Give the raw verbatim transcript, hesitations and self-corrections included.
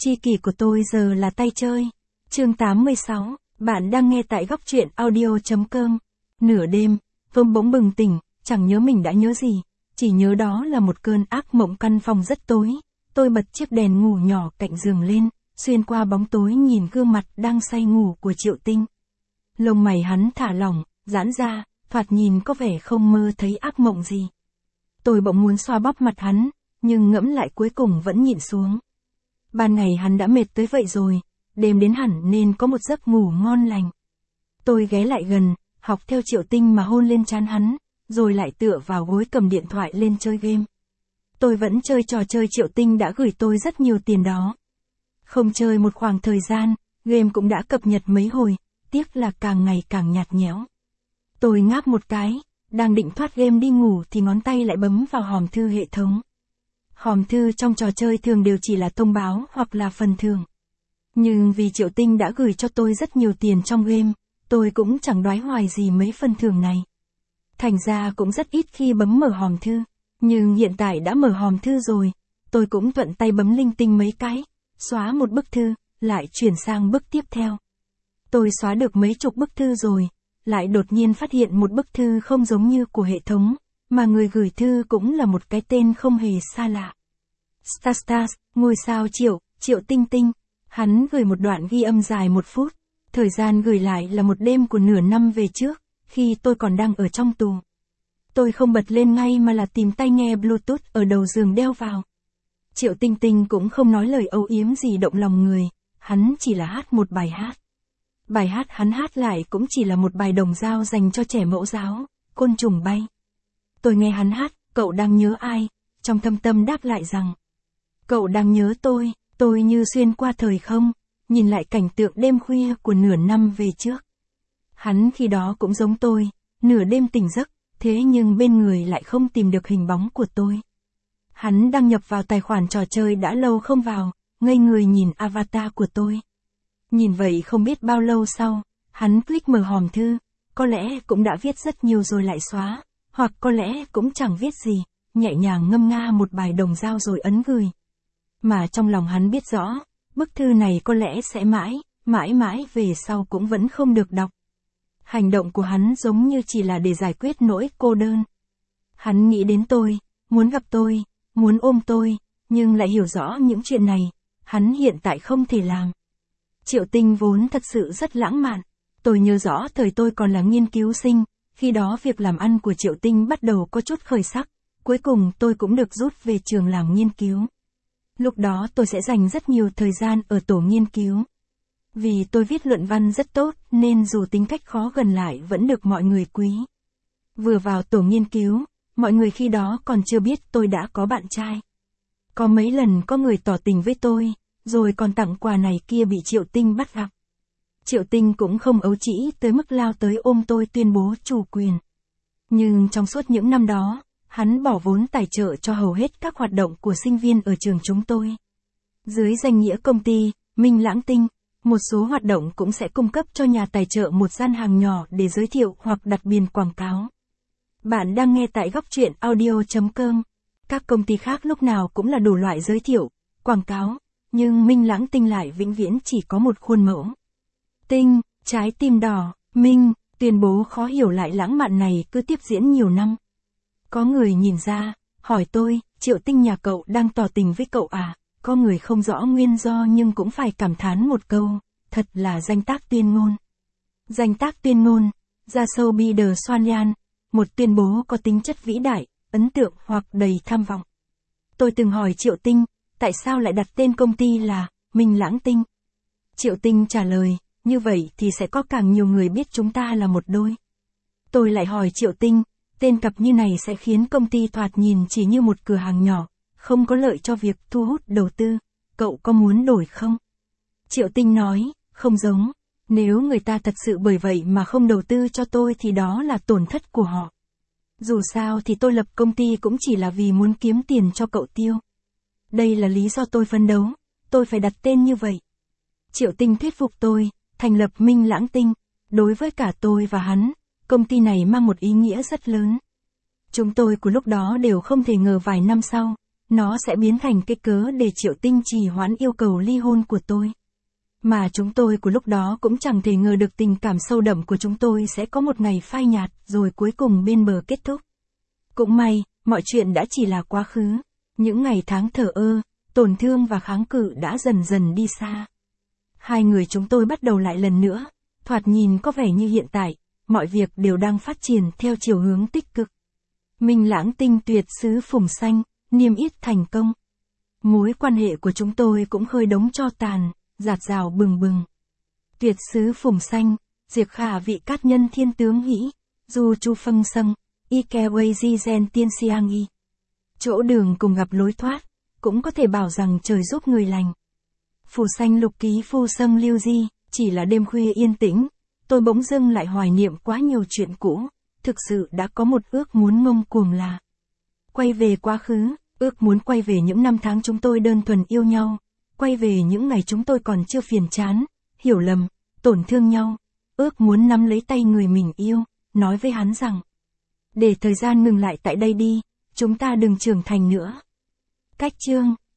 Tri kỷ của tôi giờ là tay chơi. Chương tám mươi sáu, bạn đang nghe tại góc truyện audio chấm com. Nửa đêm, tôi bỗng bừng tỉnh, chẳng nhớ mình đã nhớ gì, chỉ nhớ đó là một cơn ác mộng. Căn phòng rất tối, tôi bật chiếc đèn ngủ nhỏ cạnh giường lên, xuyên qua bóng tối nhìn gương mặt đang say ngủ của Triệu Tinh. Lông mày hắn thả lỏng, giãn ra, thoạt nhìn có vẻ không mơ thấy ác mộng gì. Tôi bỗng muốn xoa bóp mặt hắn, nhưng ngẫm lại cuối cùng vẫn nhịn xuống. Ban ngày hắn đã mệt tới vậy rồi, đêm đến hẳn nên có một giấc ngủ ngon lành. Tôi ghé lại gần, học theo Triệu Tinh mà hôn lên trán hắn, rồi lại tựa vào gối cầm điện thoại lên chơi game. Tôi vẫn chơi trò chơi Triệu Tinh đã gửi tôi rất nhiều tiền đó. Không chơi một khoảng thời gian, game cũng đã cập nhật mấy hồi, tiếc là càng ngày càng nhạt nhẽo. Tôi ngáp một cái, đang định thoát game đi ngủ thì ngón tay lại bấm vào hòm thư hệ thống. Hòm thư trong trò chơi thường đều chỉ là thông báo hoặc là phần thưởng. Nhưng vì Triệu Tinh đã gửi cho tôi rất nhiều tiền trong game, tôi cũng chẳng đoái hoài gì mấy phần thưởng này. Thành ra cũng rất ít khi bấm mở hòm thư. Nhưng hiện tại đã mở hòm thư rồi, tôi cũng thuận tay bấm linh tinh mấy cái, xóa một bức thư, lại chuyển sang bức tiếp theo. Tôi xóa được mấy chục bức thư rồi, lại đột nhiên phát hiện một bức thư không giống như của hệ thống, mà người gửi thư cũng là một cái tên không hề xa lạ. Star Stars, ngôi sao Triệu, Triệu Tinh Tinh. Hắn gửi một đoạn ghi âm dài một phút, thời gian gửi lại là một đêm của nửa năm về trước, khi tôi còn đang ở trong tù. Tôi không bật lên ngay mà là tìm tai nghe Bluetooth ở đầu giường đeo vào. Triệu Tinh Tinh cũng không nói lời âu yếm gì động lòng người, hắn chỉ là hát một bài hát. Bài hát hắn hát lại cũng chỉ là một bài đồng dao dành cho trẻ mẫu giáo, Côn trùng bay. Tôi nghe hắn hát, cậu đang nhớ ai, trong thâm tâm đáp lại rằng, cậu đang nhớ tôi. Tôi như xuyên qua thời không, nhìn lại cảnh tượng đêm khuya của nửa năm về trước. Hắn khi đó cũng giống tôi, nửa đêm tỉnh giấc, thế nhưng bên người lại không tìm được hình bóng của tôi. Hắn đăng nhập vào tài khoản trò chơi đã lâu không vào, ngây người nhìn avatar của tôi. Nhìn vậy không biết bao lâu sau, hắn click mở hòm thư, có lẽ cũng đã viết rất nhiều rồi lại xóa, hoặc có lẽ cũng chẳng viết gì, nhẹ nhàng ngâm nga một bài đồng dao rồi ấn gửi. Mà trong lòng hắn biết rõ, bức thư này có lẽ sẽ mãi, mãi mãi về sau cũng vẫn không được đọc. Hành động của hắn giống như chỉ là để giải quyết nỗi cô đơn. Hắn nghĩ đến tôi, muốn gặp tôi, muốn ôm tôi, nhưng lại hiểu rõ những chuyện này, hắn hiện tại không thể làm. Triệu Tinh vốn thật sự rất lãng mạn. Tôi nhớ rõ thời tôi còn là nghiên cứu sinh, khi đó việc làm ăn của Triệu Tinh bắt đầu có chút khởi sắc, cuối cùng tôi cũng được rút về trường làm nghiên cứu. Lúc đó tôi sẽ dành rất nhiều thời gian ở tổ nghiên cứu. Vì tôi viết luận văn rất tốt nên dù tính cách khó gần lại vẫn được mọi người quý. Vừa vào tổ nghiên cứu, mọi người khi đó còn chưa biết tôi đã có bạn trai. Có mấy lần có người tỏ tình với tôi, rồi còn tặng quà này kia bị Triệu Tinh bắt gặp. Triệu Tinh cũng không ấu trĩ tới mức lao tới ôm tôi tuyên bố chủ quyền. Nhưng trong suốt những năm đó, hắn bỏ vốn tài trợ cho hầu hết các hoạt động của sinh viên ở trường chúng tôi. Dưới danh nghĩa công ty, Minh Lãng Tinh, một số hoạt động cũng sẽ cung cấp cho nhà tài trợ một gian hàng nhỏ để giới thiệu hoặc đặt biển quảng cáo. Bạn đang nghe tại góc truyện audio chấm com. Các công ty khác lúc nào cũng là đủ loại giới thiệu, quảng cáo, nhưng Minh Lãng Tinh lại vĩnh viễn chỉ có một khuôn mẫu. Tinh, trái tim đỏ, Minh, tuyên bố khó hiểu lại lãng mạn này cứ tiếp diễn nhiều năm. Có người nhìn ra, hỏi tôi, Triệu Tinh nhà cậu đang tỏ tình với cậu à? Có người không rõ nguyên do nhưng cũng phải cảm thán một câu, thật là danh tác tuyên ngôn. Danh tác tuyên ngôn, ra sâu bi đờ xoan yan, một tuyên bố có tính chất vĩ đại, ấn tượng hoặc đầy tham vọng. Tôi từng hỏi Triệu Tinh, tại sao lại đặt tên công ty là Minh Lãng Tinh? Triệu Tinh trả lời, như vậy thì sẽ có càng nhiều người biết chúng ta là một đôi. Tôi lại hỏi Triệu Tinh, tên cặp như này sẽ khiến công ty thoạt nhìn chỉ như một cửa hàng nhỏ, không có lợi cho việc thu hút đầu tư, cậu có muốn đổi không? Triệu Tinh nói, không giống, nếu người ta thật sự bởi vậy mà không đầu tư cho tôi thì đó là tổn thất của họ. Dù sao thì tôi lập công ty cũng chỉ là vì muốn kiếm tiền cho cậu tiêu. Đây là lý do tôi phấn đấu, tôi phải đặt tên như vậy. Triệu Tinh thuyết phục tôi, thành lập Minh Lãng Tinh. Đối với cả tôi và hắn, công ty này mang một ý nghĩa rất lớn. Chúng tôi của lúc đó đều không thể ngờ vài năm sau, nó sẽ biến thành cái cớ để Triệu Tinh trì hoãn yêu cầu ly hôn của tôi. Mà chúng tôi của lúc đó cũng chẳng thể ngờ được tình cảm sâu đậm của chúng tôi sẽ có một ngày phai nhạt rồi cuối cùng bên bờ kết thúc. Cũng may, mọi chuyện đã chỉ là quá khứ. Những ngày tháng thờ ơ, tổn thương và kháng cự đã dần dần đi xa. Hai người chúng tôi bắt đầu lại lần nữa, thoạt nhìn có vẻ như hiện tại, mọi việc đều đang phát triển theo chiều hướng tích cực. Minh Lãng tinh tuyệt sứ phùng xanh, niêm yết thành công. Mối quan hệ của chúng tôi cũng khơi đống tro tàn, giạt rào bừng bừng. Tuyệt sứ phùng xanh, diệt khả vị cát nhân thiên tướng hĩ, du chu phân sâng, y ke wei di gen tiên siang y. Chỗ đường cùng gặp lối thoát, cũng có thể bảo rằng trời giúp người lành. Phù xanh lục ký phu sâng lưu di, chỉ là đêm khuya yên tĩnh, tôi bỗng dưng lại hoài niệm quá nhiều chuyện cũ, thực sự đã có một ước muốn ngông cuồng là quay về quá khứ, ước muốn quay về những năm tháng chúng tôi đơn thuần yêu nhau, quay về những ngày chúng tôi còn chưa phiền chán, hiểu lầm, tổn thương nhau, ước muốn nắm lấy tay người mình yêu, nói với hắn rằng, để thời gian ngừng lại tại đây đi, chúng ta đừng trưởng thành nữa. Cách chương